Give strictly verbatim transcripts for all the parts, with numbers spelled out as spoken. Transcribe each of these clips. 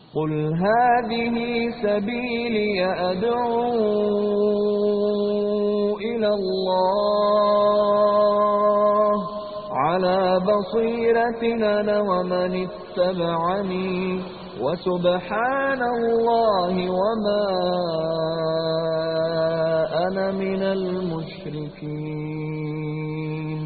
قل هذه سبيلي أدعو إلى الله على بصيرة أنا ومن اتبعني وسبحان الله وما أنا من المشركين.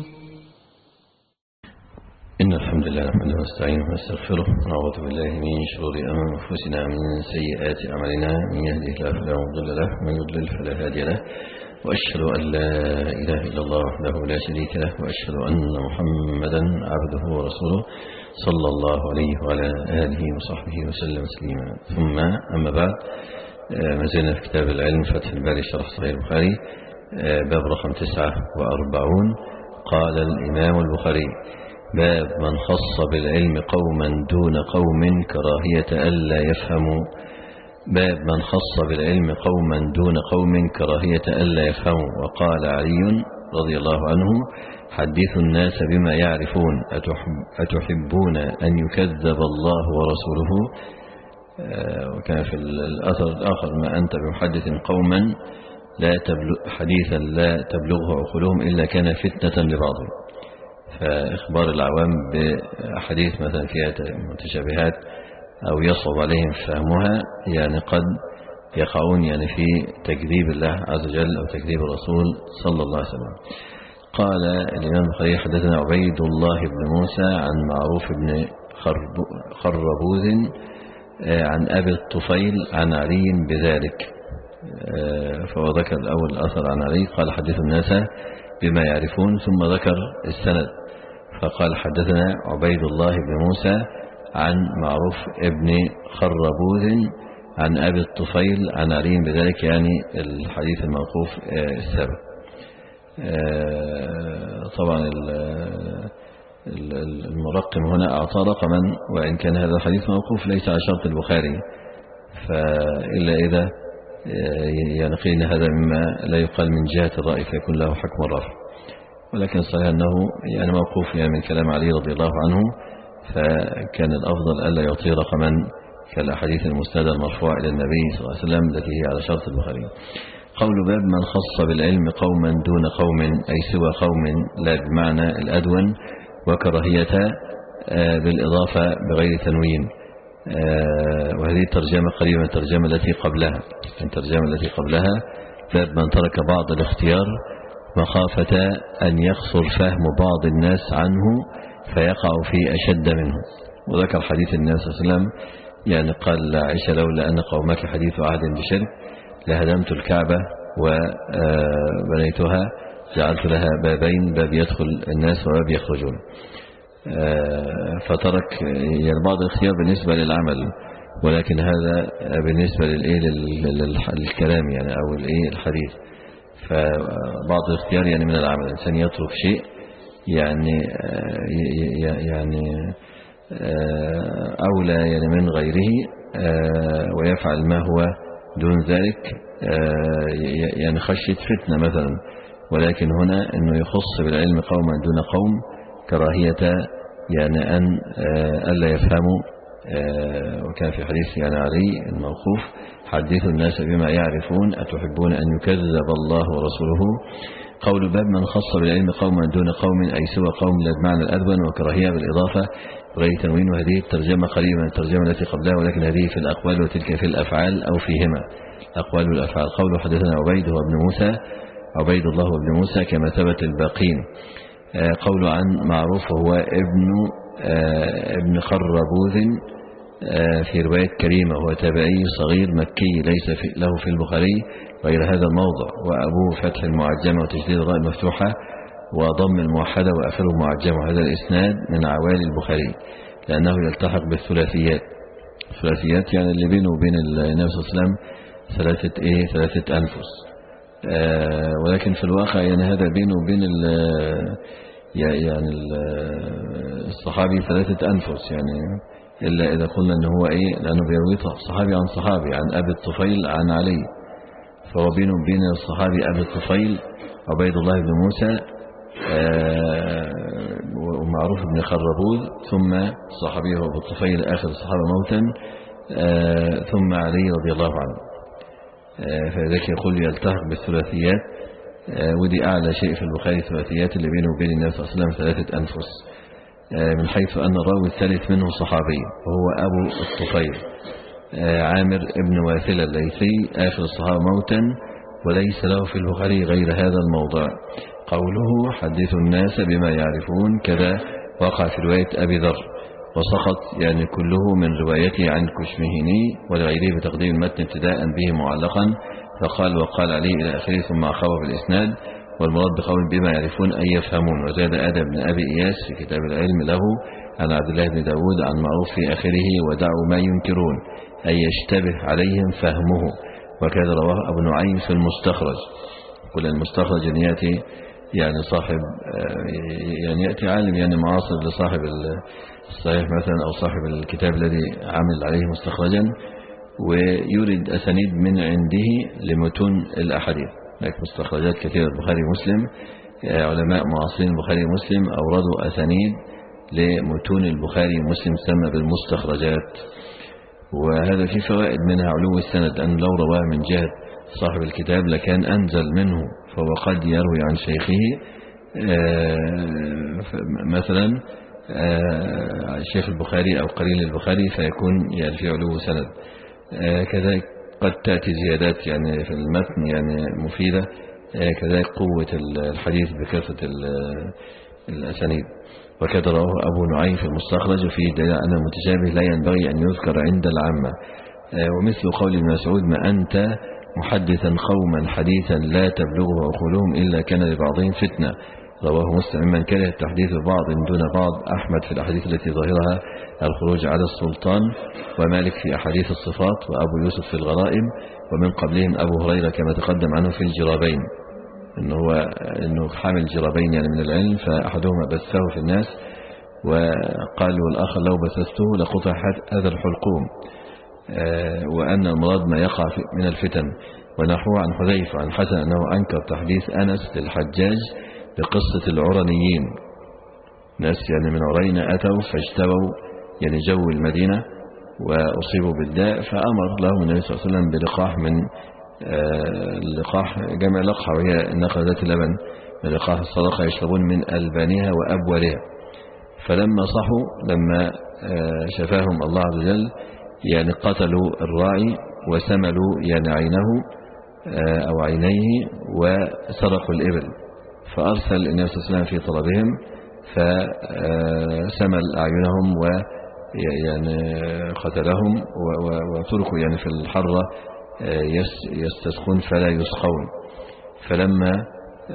إن الحمد لله نحمده ونستعينه ونستغفره ونعوذ بالله من شرور أنفسنا ومن سيئات أعمالنا، من يهده الله فلا مضل له ومن يضلل فلا هادي له، وأشهد أن لا إله إلا الله وحده لا شريك له، وأشهد أن محمدا عبده ورسوله صلى الله عليه وعلى آله وصحبه وسلم تسليما. ثم أما بعد، ما زلنا في كتاب العلم فتح الباري شرح صحيح البخاري، باب رقم تسعة وأربعون. قال الإمام البخاري: باب من خص بالعلم قوما دون قوم كراهية ألا يفهموا. باب من خص بالعلم قوما دون قوم كراهية ألا يفهموا. وقال علي رضي الله عنه: حدثوا الناس بما يعرفون، أتحبون أن يكذب الله ورسوله؟ وكان في الأثر الآخر: ما أنت بمحدث قوما لا تبلغ حديثا لا تبلغه عقولهم إلا كان فتنة لبعضهم. فإخبار العوام بأحاديث مثلا فيها متشابهات أو يصعب عليهم فهمها، يعني قد يقعون يعني في تكذيب الله عز وجل أو تكذيب الرسول صلى الله عليه وسلم. قال الإمام البخاري: حدثنا عبيد الله بن موسى عن معروف بن خربوذ عن أبي الطفيل عن علي بذلك. فهو ذكر الأول الأثر عن علي، قال: حدث الناس بما يعرفون، ثم ذكر السند فقال: حدثنا عبيد الله بن موسى عن معروف ابن خربوذ عن أبي الطفيل عن علي بذلك، يعني الحديث الموقوف السابق. طبعا المرقم هنا أعطى رقما، وإن كان هذا الحديث موقوف ليس على شرط البخاري، فإلا إذا يعني قيل هذا مما لا يقال من جهة الرأي فيكون له حكم الرفع، ولكن صحيح أنه يعني موقوف يعني من كلام علي رضي الله عنه، فكان الأفضل ألا يعطي رقما كالأحاديث المسندة المرفوعة إلى النبي صلى الله عليه وسلم التي هي على شرط البخاري. قول باب من خص بالعلم قوما دون قوم، أي سوى قوم، لا بمعنى الأدون، وكراهية بالإضافة بغير تنوين. وهذه الترجمة قريبة من الترجمة التي قبلها. الترجمة التي قبلها: باب من ترك بعض الاختيار مخافة أن يقصر فهم بعض الناس عنه فيقع في أشد منه. وذكر حديث النبي صلى الله عليه وسلم، يعني قال لعائشة: لولا أن قومك حديث عهد بشرك لهدمت الكعبة وبنيتها، جعلت لها بابين، باب يدخل الناس وباب يخرجون. فترك يعني بعض الاختيار بالنسبة للعمل، ولكن هذا بالنسبة للكلام يعني أو الحديث. فبعض الاختيار يعني من العمل، الإنسان يترك شيء يعني يعني أولى يعني من غيره ويفعل ما هو دون ذلك، يعني خشية فتنة مثلا. ولكن هنا أنه يخص بالعلم قوما دون قوم كراهية يعني أن ألا يفهموا. وكان في حديث يعني علي الموقوف: حدثوا الناس بما يعرفون، أتحبون أن يكذب الله ورسوله. قول باب من خص بالعلم قوما دون قوم، أي سوى قوم، لا بمعنى الأدون، وكراهية بالإضافة غير تنوين. وهذه الترجمة قريبة من الترجمة التي قبلها، ولكن هذه في الأقوال وتلك في الأفعال أو فيهما، الأقوال والأفعال. قوله: حدثنا عبيد هو ابن موسى، عبيد الله وابن موسى كما ثبت الباقين. قول عن معروف هو ابن ابن خربوذ في رواية كريمة، هو تابعي صغير مكي ليس في له في البخاري غير هذا الموضع، وأبوه فتح المعجمة وتشديد الراء المفتوحة وضم الموحدة وآخره معجمة. هذا الإسناد من عوالي البخاري لأنه يلتحق بالثلاثيات. الثلاثيات يعني اللي بينه وبين النبي صلى الله عليه وسلم ثلاثة إيه ثلاثة أنفس، آه ولكن في الواقع يعني هذا بينه وبين يعني الصحابي ثلاثة أنفس، يعني إلا إذا قلنا أنه هو إيه، لأنه بيروي صحابي عن صحابي عن أبي الطفيل عن علي، فهو بينه وبين الصحابي أبي الطفيل عبيد الله بن موسى ومعروف بن خربوذ، ثم صحابيه أبو الطفيل آخر الصحابة موتا آه ثم علي رضي الله عنه. آه فذلك يقول يلتحق بالثلاثيات. آه ودي أعلى شيء في البخاري الثلاثيات اللي بينه وبين النبي صلى الله عليه وسلم ثلاثة أنفس، آه من حيث أن الراوي الثالث منه صحابي وهو أبو الطفيل آه عامر ابن واثلة الليثي آخر الصحابة موتا، وليس له في البخاري غير هذا الموضع. قوله حدثوا الناس بما يعرفون كذا وقع في رواية أبي ذر، وسقط يعني كله من روايته عن كشمهني ولغيره بتقديم المتن ابتداء به معلقا، فقال وقال عليه إلى آخره ثم أخبر بالإسناد، والمراد بقول بما يعرفون أي يفهمون. وزاد آدم بن أبي إياس في كتاب العلم له عن عبد الله بن داود عن معروف في آخره ودعوا ما ينكرون أي يشتبه عليهم فهمه. وكذا رواه أبو نعيم في المستخرج. كل المستخرج أن يأتي يعني صاحب يعني يأتي عالم يعني معاصر لصاحب الصحيح مثلا أو صاحب الكتاب الذي عمل عليه مستخرجا، ويريد أسانيد من عنده لمتون الأحاديث. هناك مستخرجات كثيرة البخاري ومسلم، علماء معاصرين البخاري ومسلم أوردوا أسانيد لمتون البخاري ومسلم سمى بالمستخرجات. وهذا في فوائد منها علو السند، أن لو رواه من جهة صاحب الكتاب لكان أنزل منه، فهو قد يروي عن شيخه مثلا شيخ البخاري أو قرين البخاري فيكون يعني في علو سند. كذلك قد تأتي زيادات يعني في المتن يعني مفيدة، كذلك قوة الحديث بكثرة الأسانيد. وكذا رواه أبو نعيم في المستخرج وفيه دليل أن المتشابه لا ينبغي أن يذكر عند العامة. ومثل قول ابن مسعود ما أنت محدثا قوما حديثا لا تبلغه عقولهم إلا كان لبعضهم فتنة، رواه مسلم. من كره التحديث ببعض دون بعض، أحمد في الأحاديث التي ظاهرها الخروج على السلطان، ومالك في أحاديث الصفات، وأبو يوسف في الغرائب، ومن قبلهم أبو هريرة كما تقدم عنه في الجرابين، إنه هو إنه حامل جرابين يعني من العلم، فأحدهما بثه في الناس وقال والآخر لو بثثته لقطعت هذا الحلقوم، وأن المراد ما يقع من الفتن. ونحوه عن حذيفة عن حسن أنه أنكر تحديث أنس للحجاج بقصة العرنيين، ناس يعني من عرينة أتوا فاجتبوا يعني جو المدينة وأصيبوا بالداء، فأمر لهم النبي صلى الله عليه وسلم بلقاح من اللقاح جمع لقحة وهي النخلة ذات اللبن، من لقاح الصدقة يشربون من ألبانها وأبولها. فلما صحوا لما شفاهم الله عز وجل يعني قتلوا الراعي وسملوا يعني عينه أو عينيه وسرقوا الإبل، فأرسل النبي صلى الله عليه وسلم في طلبهم فسمل أعينهم ويعني قتلهم وتركوا يعني في الحرة يستسقون فلا يسقون. فلما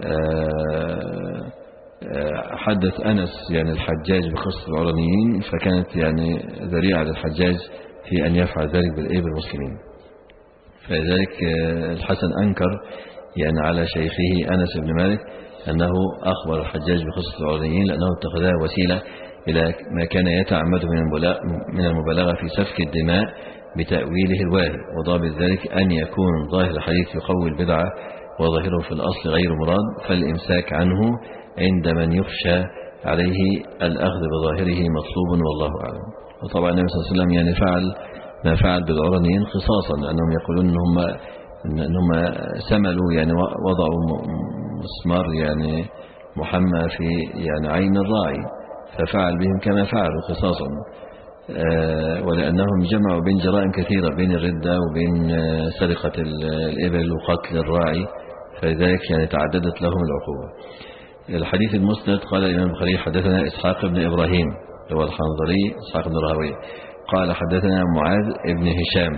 حدث أنس يعني الحجاج بقصة العرنيين فكانت يعني ذريعة للحجاج في أن يفعل ذلك بالإيه بالمسلمين. فلذلك الحسن أنكر يعني على شيخه أنس بن مالك أنه أخبر الحجاج بقصة العرنيين لأنه اتخذها وسيلة إلى ما كان يتعمد من المبالغة في سفك الدماء بتأويله الواهي. وضابط ذلك أن يكون ظاهر الحديث يقوي البدعة وظاهره في الأصل غير مراد، فالإمساك عنه عند من يخشى عليه الأخذ بظاهره مطلوب والله أعلم. وطبعا النبي صلى الله عليه وسلم يعني فعل ما فعل بالعرنيين قصاصا، لأنهم يقولون أنهم, أنهم سملوا يعني وضعوا مسمار يعني محمى في يعني عين الراعي، ففعل بهم كما فعلوا قصاصا. ولأنهم جمعوا بين جرائم كثيرة، بين الردة وبين سرقة الإبل وقتل الراعي، فلذلك يعني تعددت لهم العقوبة. الحديث المسند قال الإمام البخاري حدثنا إسحاق بن إبراهيم هو الحنظلي إسحاق بن راهويه قال حدثنا معاذ بن هشام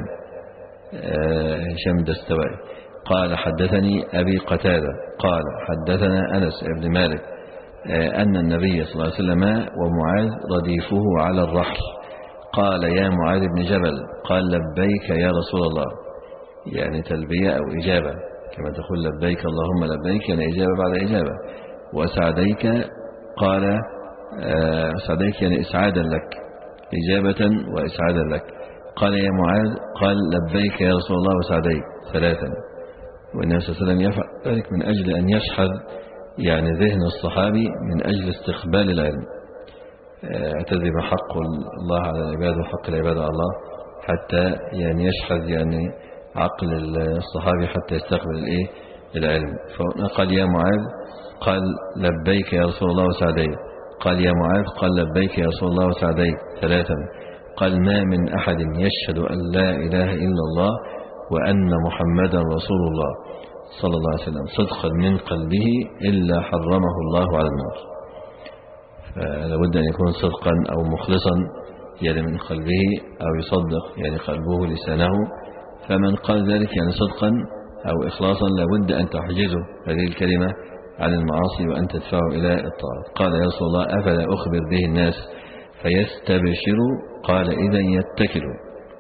هشام دستوائي قال حدثني أبي قتادة قال حدثنا أنس بن مالك أن النبي صلى الله عليه وسلم ومعاذ رديفه على الرحل قال يا معاذ بن جبل قال لبيك يا رسول الله، يعني تلبية أو إجابة كما تقول لبيك اللهم لبيك يعني إجابة بعد إجابة. وسعديك قال سعديك يعني إسعادا لك، إجابة وإسعادا لك. قال يا معاذ قال لبيك يا رسول الله وسعديك ثلاثا. والنبي صلى الله عليه وسلم يفعل ذلك من أجل أن يشحذ يعني ذهن الصحابي من أجل استقبال العلم. اعتذر حق الله على العباد وحق العباد على الله، حتى يعني يشحذ يعني عقل الصحابي حتى يستقبل الايه العلم. فقال يا معاذ، قال لبيك يا رسول الله وسعديك. قال يا معاذ، قال لبيك يا رسول الله وسعديك ثلاثا. قال ما من أحد يشهد أن لا إله إلا الله وأن محمدا رسول الله صلى الله عليه وسلم صدقا من قلبه إلا حرمه الله على النار. فلابد أن يكون صدقا أو مخلصا يعني من قلبه، أو يصدق يعني قلبه لسانه. فمن قال ذلك يعني صدقا أو إخلاصا لابد أن تحجزه هذه الكلمة عن المعاصي وأن تدفعه إلى الطاعات. قال يا رسول الله أفلا أخبر به الناس فيستبشروا؟ قال إذا يتكلوا.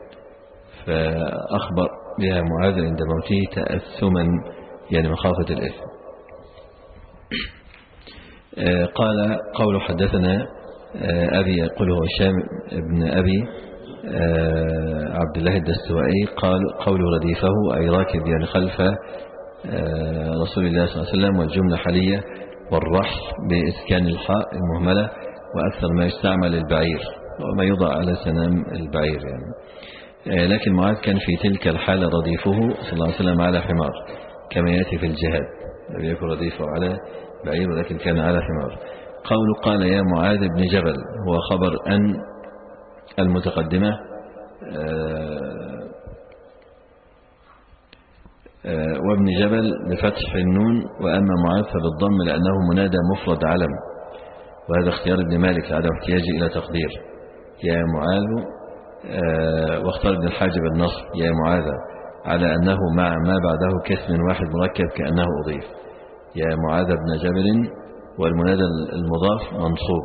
فأخبر بها معاذ عند موته تأثما يعني مخافة الإثم. قال قول حدثنا أبي، يقول هو هشام بن أبي عبد الله الدستوائي، قال قول رديفه أي راكب يعني خلف رسول الله صلى الله عليه وسلم، والجملة حالية، والرحل بإسكان الحاء المهملة، وأكثر ما يستعمل البعير وما يوضع على سنام البعير يعني. لكن معاذ كان في تلك الحالة رديفه صلى الله عليه وسلم على حمار كما يأتي في الجهاد، لم يكن رديفه على بعير ولكن كان على حمار. قول قال يا معاذ بن جبل هو خبر أن المتقدمة وابن جبل بفتح النون، وأما معاذ فبالضم لأنه منادى مفرد علم، وهذا اختيار ابن مالك لعدم احتياجه إلى تقدير يا معاذ. واختار ابن الحاجب النصر يا معاذ على أنه مع ما بعده كاسم واحد مركب كأنه أضيف يا معاذ بن جبل، والمنادى المضاف منصوب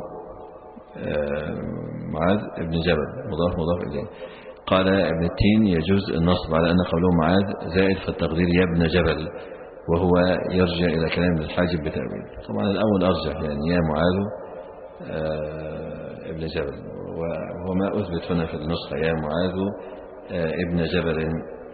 معاذ بن جبل مضاف مضاف إليه. قال ابن التين يجوز النصب على أن قوله معاذ زائد فالتقدير يا ابن جبل، وهو يرجع إلى كلام ابن الحاجب بتأويل. طبعا الأول أرجح يعني يا معاذ ابن جبل، وهو ما أثبت هنا في النسخة يا معاذ ابن جبل.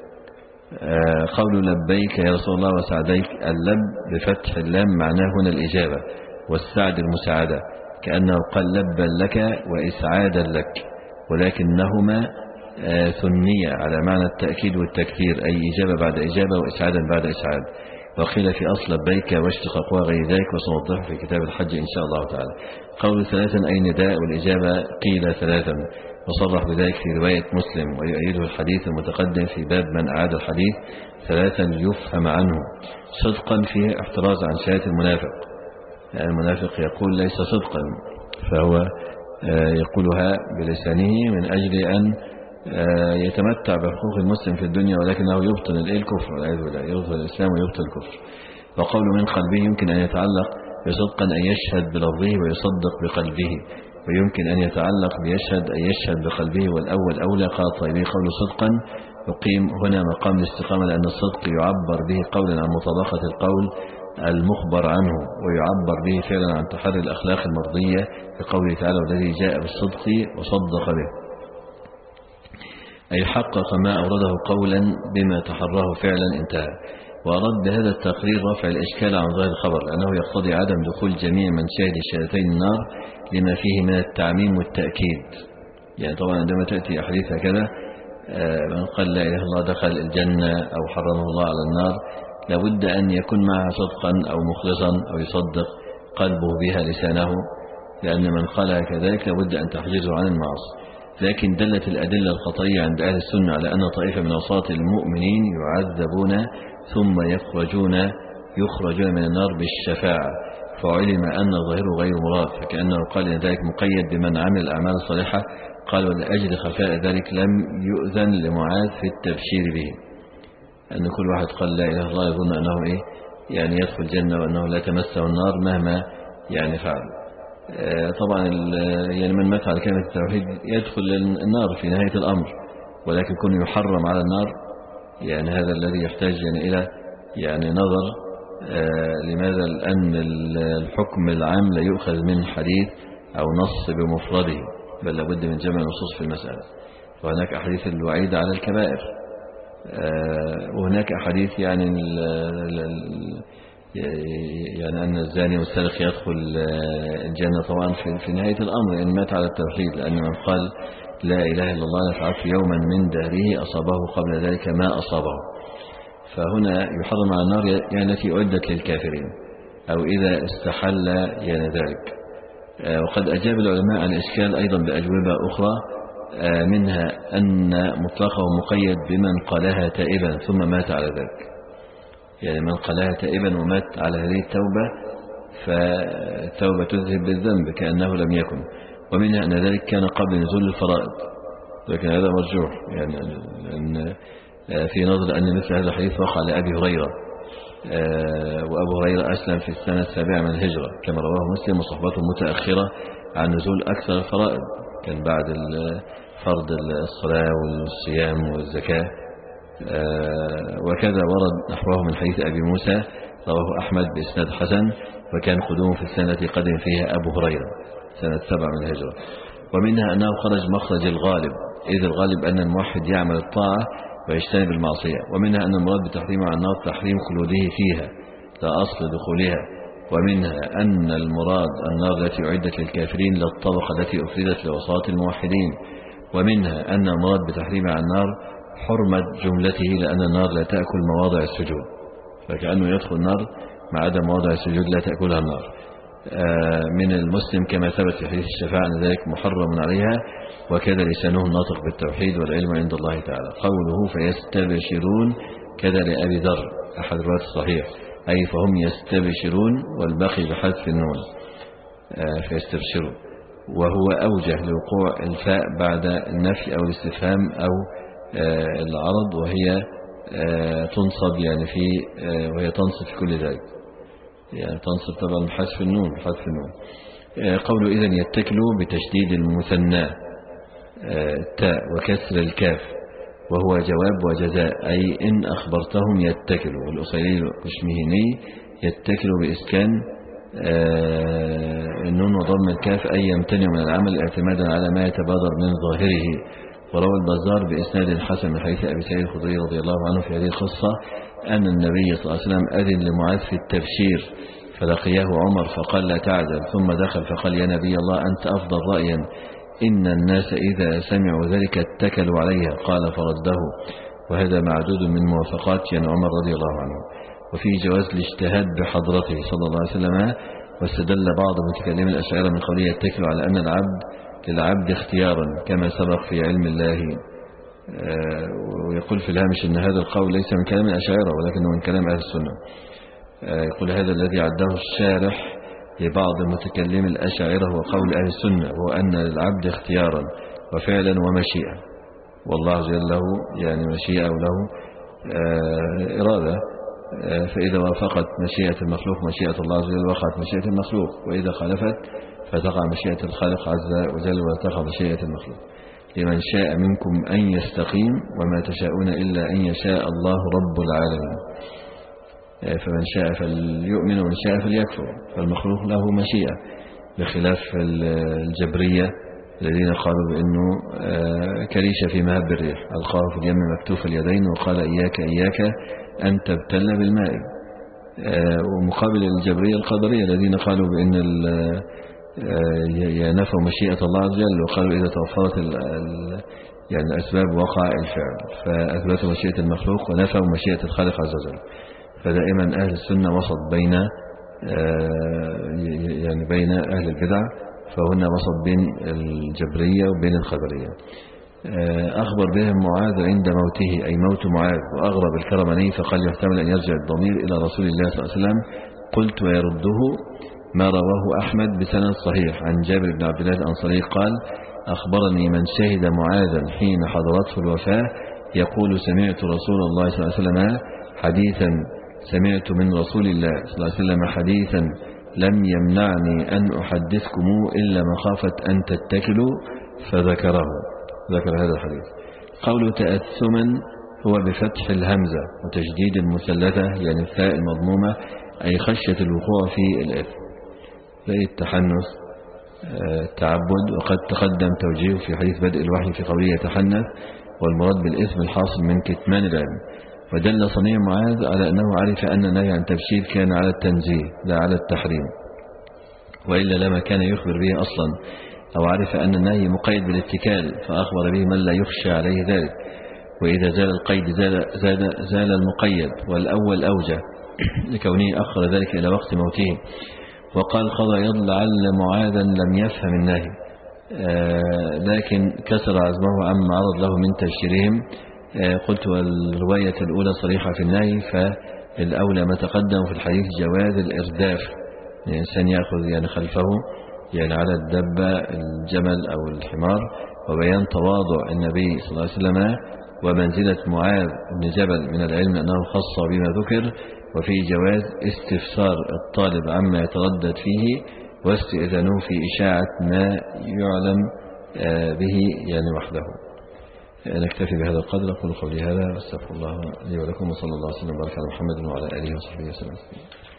قول لبيك يا رسول الله وسعديك، اللب بفتح اللام معناه هنا الإجابة، والسعد المساعدة، كأنه قال لبا لك وإسعادا لك، ولكنهما ثنية على معنى التأكيد والتكثير، أي إجابة بعد إجابة وإسعادا بعد إسعاد. وقيل في أصل لبيك واشتقاق وغير ذلك، وسنوضحه في كتاب الحج إن شاء الله تعالى. قول ثلاثا أي نداء، والإجابة قيل ثلاثا، وصرح بذلك في رواية مسلم، ويؤيده الحديث المتقدم في باب من أعاد الحديث ثلاثا يفهم عنه. صدقا فيه احتراز عن شهادة المنافق، يعني المنافق يقول ليس صدقا، فهو يقولها بلسانه من أجل أن يتمتع بحقوق المسلم في الدنيا، ولكنه يبطل الكفر والعياذ بالله، يبطل الإسلام ويبطل الكفر. وقول من قلبه يمكن أن يتعلق بصدقا أن يشهد بلفظه ويصدق بقلبه، ويمكن أن يتعلق بيشهد أن يشهد بقلبه، والأول أولى. قال الطيبي قول صدقا يقيم هنا مقام الاستقامة، لأن الصدق يعبر به قولا عن مطابقة القول المخبر عنه، ويعبر به فعلا عن تحري الأخلاق المرضية بقوله تعالى والذي جاء بالصدق وصدق به، أي حقق ما أورده قولا بما تحراه فعلا انتهى. وأراد بهذا التقرير رفع الإشكال عن ظاهر الخبر، لأنه يقتضي عدم دخول جميع من شهد الشهادتين النار لما فيه من التعميم والتأكيد. يعني طبعا عندما تأتي أحاديث هكذا من قال لا إله إلا الله دخل الجنة أو حرمه الله على النار، لابد أن يكون معها صدقا أو مخلصا أو يصدق قلبه بها لسانه، لأن من قالها كذلك لابد أن تحجزه عن المعاصي. لكن دلت الأدلة القطعية عند أهل السنة على أن طائفة من عصاة المؤمنين يعذبون ثم يخرجون يخرجون من النار بالشفاعة، فعلم أن ظاهره غير مراد، فكأنه قال إن ذلك مقيد بمن عمل الأعمال الصالحة. قال ولأجل خفاء ذلك لم يؤذن لمعاذ في التبشير به، أن كل واحد قال لا إله إلا الله يظن أنه إيه يعني يدخل الجنة وأنه لا تمسه النار مهما يعني فعل. طبعا يعني من مات على كلمة التوحيد يدخل النار في نهاية الأمر، ولكن كونه يحرم على النار يعني هذا الذي يحتاج يعني إلى يعني نظر. لماذا؟ لأن الحكم العام لا يؤخذ من حديث أو نص بمفرده، بل لابد من جمع نصوص في المسألة. وهناك أحاديث الوعيد على الكبائر، وهناك أحاديث يعني يعني أن الزاني والسارق يدخل الجنة طبعا في نهاية الأمر إن مات على التوحيد، لأن من قال لا إله إلا الله نفعت يوما من دهره أصابه قبل ذلك ما أصابه. فهنا يحرم على النار يعني التي أعدت للكافرين أو إذا استحل يعني ذلك. وقد أجاب العلماء عن الإشكال أيضا بأجوبة أخرى، منها أن مطلقه مقيد بمن قالها تائبا ثم مات على ذلك، يعني من قالها تائبا ومات على هذه التوبة فالتوبة تذهب بالذنب كأنه لم يكن. ومنها أن ذلك كان قبل نزول الفرائض، لكن هذا مرجوح يعني أن في نظر أن مثل هذا الحديث وقع لأبي هريرة، وأبو هريرة أسلم في السنة السابعة من الهجرة كما رواه مسلم، وصحبته متأخرة عن نزول أكثر الفرائض، كان بعد فرض الصلاة والصيام والزكاة. وكذا ورد نحوه من حديث أبي موسى رواه أحمد بإسناد حسن، وكان قدومه في السنة قدم فيها أبو هريرة سنة سبعة من الهجرة. ومنها أنه خرج مخرج الغالب، إذ الغالب أن الموحد يعمل الطاعة ويجتنب المعصية. ومنها أن المراد بتحريم على النار تحريم خلوده فيها لا أصل دخولها. ومنها أن المراد النار التي أعدت للكافرين لا الطبقة التي أفردت لوساط الموحدين. ومنها أن المراد بتحريم على النار حرمة جملته، لأن النار لا تأكل مواضع السجود، فكأنه يدخل النار ما عدا مواضع السجود لا تأكلها النار. من المسلم كما ثبت في حديث الشفاعة أن ذلك محرم عليها، وكذا لسانه الناطق بالتوحيد والعلم عند الله تعالى. قوله فيستبشرون كذا لأبي ذر أحد الروايات الصحيح، أي فهم يستبشرون والباقي بحذف النون فيستبشرون، وهو أوجه لوقوع الفاء بعد النفي أو الاستفهام أو العرض، وهي تنصب يعني في وهي تنصب في كل ذلك، يعني تنصب طبعا بحذف النون بحذف النون. قوله إذن يتكلوا بتشديد المثنى تاء وكسر الكاف، وهو جواب وجزاء، أي إن أخبرتهم يتكلوا. والأصيلي القشمهني يتكلوا بإسكان النون وضم الكاف، أي يمتنع من العمل اعتمادا على ما يتبادر من ظاهره. وروى البزار بإسناد حسن من حديث أبي سعيد الخدري رضي الله عنه في هذه القصة أن النبي صلى الله عليه وسلم أذن لمعاذ في التبشير، فلقيه عمر فقال لا تعجل، ثم دخل فقال يا نبي الله أنت أفضل رأيا، إن الناس إذا سمعوا ذلك اتكلوا عليها، قال فرده. وهذا معدود من موافقات يعني عمر رضي الله عنه. وفي جواز الاجتهاد بحضرته صلى الله عليه وسلم. واستدل بعض متكلمين الأشاعرة من قوله يتكلوا على أن العبد للعبد اختيارا كما سبق في علم الله. ويقول في الهامش أن هذا القول ليس من كلام الأشاعرة ولكنه من كلام أهل السنة. يقول هذا الذي عده الشارح لبعض متكلم الأشاعرة هو قول أهل السنة، وهو أن للعبد اختيارا وفعلا ومشيئة، والله جل له يعني مشيئة وله إرادة، فإذا وافقت مشيئة المخلوق مشيئة الله عز وجل وقعت مشيئة المخلوق، وإذا خالفت فتقع مشيئة الخالق عز وجل وتقع مشيئة المخلوق. لمن شاء منكم أن يستقيم وما تشاءون إلا أن يشاء الله رب العالمين. فمن شاء فليؤمن ومن شاء فليكفر، فالمخلوق له مشيئة، بخلاف الجبرية الذين قالوا بأنه كريشة في مهب الريح، ألقاه في اليم مكتوف اليدين وقال إياك إياك أن تبتل بالماء. ومقابل الجبرية القدرية الذين قالوا بأن ينفوا مشيئة الله عز وجل، وقالوا إذا توفرت يعني الأسباب وقع الفعل، فأثبتوا مشيئة المخلوق ونفوا مشيئة الخالق عز وجل. فدائما أهل السنة وسط بين يعني بين أهل البدع، فهنا وسط بين الجبرية وبين القدرية. أخبر بهم معاذ عند موته أي موت معاذ، وأغرب الكرماني فقال يحتمل أن يرجع الضمير إلى رسول الله صلى الله عليه وسلم. قلت ويرده ما رواه أحمد بسند صحيح عن جابر بن عبد الله الأنصاري قال أخبرني من شهد معاذا حين حضرته الوفاة يقول سمعت رسول الله صلى الله عليه وسلم حديثا سمعت من رسول الله صلى الله عليه وسلم حديثا لم يمنعني أن أحدثكم إلا مخافة أن تتكلوا، فذكره ذكر هذا الحديث. قول تأثما هو بفتح الهمزة وتجديد المثلثة يعني الثاء المضمومة، أي خشية الوقوع في الإثم زي التحنث التعبد. وقد تقدم توجيه في حديث بدء الوحي في قوله يتحنث، والمراد بالإثم الحاصل من كتمان العلم. ودل صنيع معاذ على أنه عرف أن النهي عن التبشير كان على التنزيه لا على التحريم، وإلا لما كان يخبر به أصلا، أو عرف أن النهي مقيد بالاتكال فأخبر به من لا يخشى عليه ذلك، وإذا زال القيد زال, زال, زال المقيد، والأول أوجه لكونه أخر ذلك إلى وقت موته. وقال قضى يض لعل معاذا لم يفهم النهي آه لكن كسر عزمه عما عرض له من تبشيرهم. آه قلت والرواية الأولى صريحة في النهي، فالأولى ما تقدم في الحديث جواز الإرداف، الإنسان يعني يأخذ يعني خلفه يعني على الدبة الجمل أو الحمار، وبيان تواضع النبي صلى الله عليه وسلم ومنزلة معاذ بن جبل من العلم أنه خص بما ذكر، وفي جواز استفسار الطالب عما يتردد فيه واستئذانه في إشاعة ما يعلم به يعني وحده. نكتفي بهذا القدر. أقول قولي هذا واستغفر الله لي ولكم، وصلى الله وسلم وبارك على محمد وعلى آله وصحبه وسلم.